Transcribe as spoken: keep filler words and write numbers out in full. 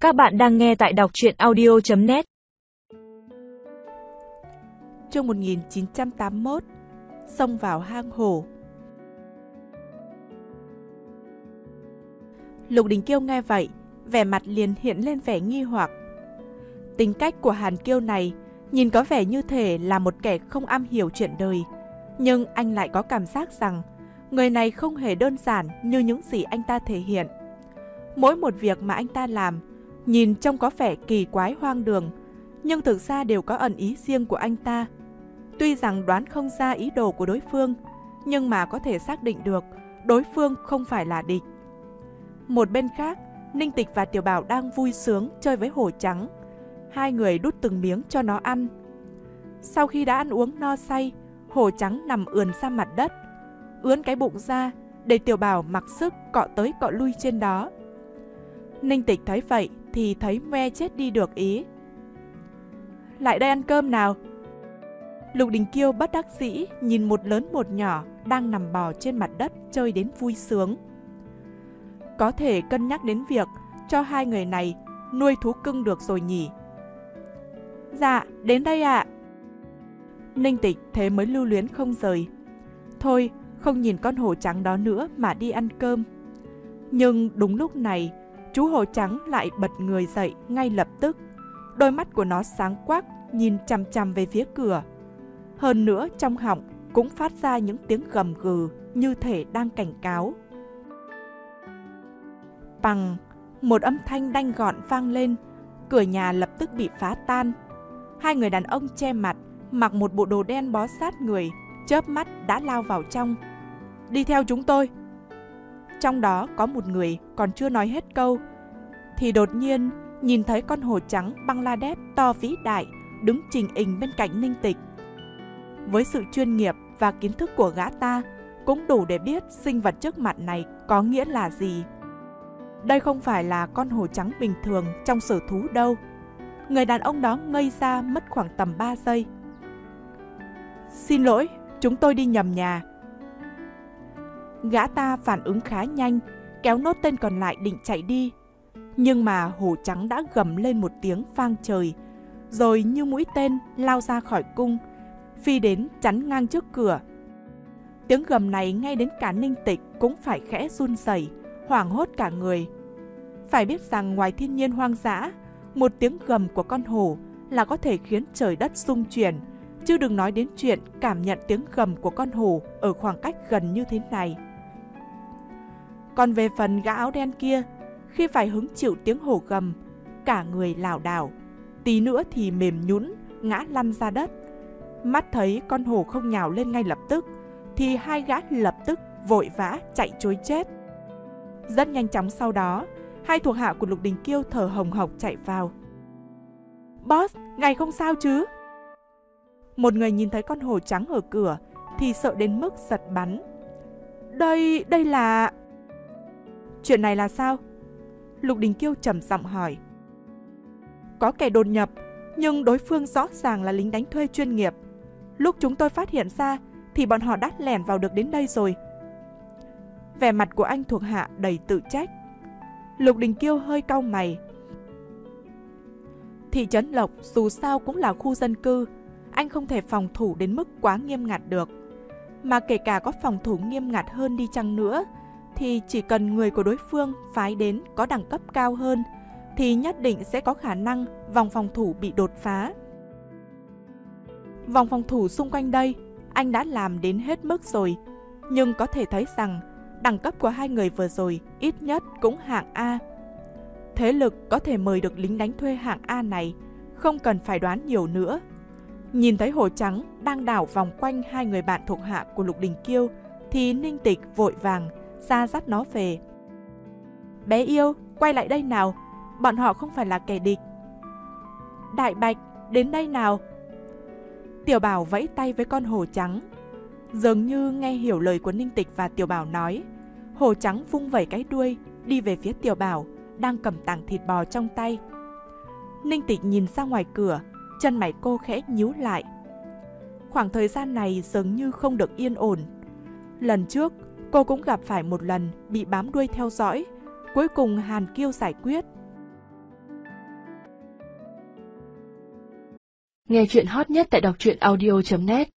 Các bạn đang nghe tại đọc truyện audio chấm net. Chương một nghìn chín trăm tám mươi mốt. Xông vào hang hổ. Lục Đình Kiêu nghe vậy, vẻ mặt liền hiện lên vẻ nghi hoặc. Tính cách của Hàn Kiêu này nhìn có vẻ như thể là một kẻ không am hiểu chuyện đời, nhưng anh lại có cảm giác rằng người này không hề đơn giản như những gì anh ta thể hiện. Mỗi một việc mà anh ta làm nhìn trông có vẻ kỳ quái hoang đường, nhưng thực ra đều có ẩn ý riêng của anh ta. Tuy rằng đoán không ra ý đồ của đối phương, nhưng mà có thể xác định được đối phương không phải là địch. Một bên khác, Ninh Tịch và Tiểu Bảo đang vui sướng chơi với hổ trắng. Hai người đút từng miếng cho nó ăn. Sau khi đã ăn uống no say, hổ trắng nằm ườn ra mặt đất, ướn cái bụng ra để Tiểu Bảo mặc sức cọ tới cọ lui trên đó. Ninh Tịch thấy vậy thì thấy me chết đi được ý. Lại đây ăn cơm nào. Lục Đình Kiêu bất đắc dĩ nhìn một lớn một nhỏ đang nằm bò trên mặt đất chơi đến vui sướng. Có thể cân nhắc đến việc cho hai người này nuôi thú cưng được rồi nhỉ. Dạ, đến đây ạ. Ninh Tịch thế mới lưu luyến không rời. Thôi, không nhìn con hổ trắng đó nữa mà đi ăn cơm. Nhưng đúng lúc này, chú hổ trắng lại bật người dậy ngay lập tức. Đôi mắt của nó sáng quắc nhìn chằm chằm về phía cửa. Hơn nữa trong họng cũng phát ra những tiếng gầm gừ như thể đang cảnh cáo. Bằng một âm thanh đanh gọn vang lên, cửa nhà lập tức bị phá tan. Hai người đàn ông che mặt, mặc một bộ đồ đen bó sát người, chớp mắt đã lao vào trong. Đi theo chúng tôi. Trong đó có một người còn chưa nói hết câu thì đột nhiên nhìn thấy con hổ trắng Bangladesh to vĩ đại đứng chình ình bên cạnh Ninh Tịch. Với sự chuyên nghiệp và kiến thức của gã ta cũng đủ để biết sinh vật trước mặt này có nghĩa là gì. Đây không phải là con hổ trắng bình thường trong sở thú đâu. Người đàn ông đó ngây ra mất khoảng tầm ba giây. Xin lỗi, chúng tôi đi nhầm nhà. Gã ta phản ứng khá nhanh, kéo nốt tên còn lại định chạy đi. Nhưng mà hổ trắng đã gầm lên một tiếng vang trời, rồi như mũi tên lao ra khỏi cung, phi đến chắn ngang trước cửa. Tiếng gầm này ngay đến cả Ninh Tịch cũng phải khẽ run rẩy, hoảng hốt cả người. Phải biết rằng ngoài thiên nhiên hoang dã, một tiếng gầm của con hổ là có thể khiến trời đất rung chuyển, chứ đừng nói đến chuyện cảm nhận tiếng gầm của con hổ ở khoảng cách gần như thế này. Còn về phần gã áo đen kia, khi phải hứng chịu tiếng hổ gầm, cả người lảo đảo, tí nữa thì mềm nhũn ngã lăn ra đất. Mắt thấy con hổ không nhào lên ngay lập tức, thì hai gã lập tức vội vã chạy trối chết. Rất nhanh chóng sau đó, hai thuộc hạ của Lục Đình Kiêu thở hồng hộc chạy vào. Boss, ngài không sao chứ? Một người nhìn thấy con hổ trắng ở cửa thì sợ đến mức giật bắn. Đây, đây là... Chuyện này là sao? Lục Đình Kiêu trầm giọng hỏi. Có kẻ đột nhập, nhưng đối phương rõ ràng là lính đánh thuê chuyên nghiệp. Lúc chúng tôi phát hiện ra thì bọn họ đã lẻn vào được đến đây rồi. Vẻ mặt của anh thuộc hạ đầy tự trách. Lục Đình Kiêu hơi cau mày. Thị trấn Lộc dù sao cũng là khu dân cư, anh không thể phòng thủ đến mức quá nghiêm ngặt được. Mà kể cả có phòng thủ nghiêm ngặt hơn đi chăng nữa, thì chỉ cần người của đối phương phái đến có đẳng cấp cao hơn, thì nhất định sẽ có khả năng vòng phòng thủ bị đột phá. Vòng phòng thủ xung quanh đây, anh đã làm đến hết mức rồi, nhưng có thể thấy rằng đẳng cấp của hai người vừa rồi ít nhất cũng hạng A. Thế lực có thể mời được lính đánh thuê hạng A này, không cần phải đoán nhiều nữa. Nhìn thấy hổ trắng đang đảo vòng quanh hai người bạn thuộc hạ của Lục Đình Kiêu, thì Ninh Tịch vội vàng ra dắt nó về. Bé yêu, quay lại đây nào, bọn họ không phải là kẻ địch. Đại Bạch, đến đây nào. Tiểu Bảo vẫy tay với con hổ trắng. Dường như nghe hiểu lời của Ninh Tịch và Tiểu Bảo nói, hổ trắng vung vẩy cái đuôi đi về phía Tiểu Bảo đang cầm tảng thịt bò trong tay. Ninh Tịch nhìn ra ngoài cửa, chân mày cô khẽ nhíu lại. Khoảng thời gian này dường như không được yên ổn. Lần trước cô cũng gặp phải một lần bị bám đuôi theo dõi, cuối cùng Hàn Kiêu giải quyết. Nghe chuyện hot nhất tại đọc truyện audio chấm net.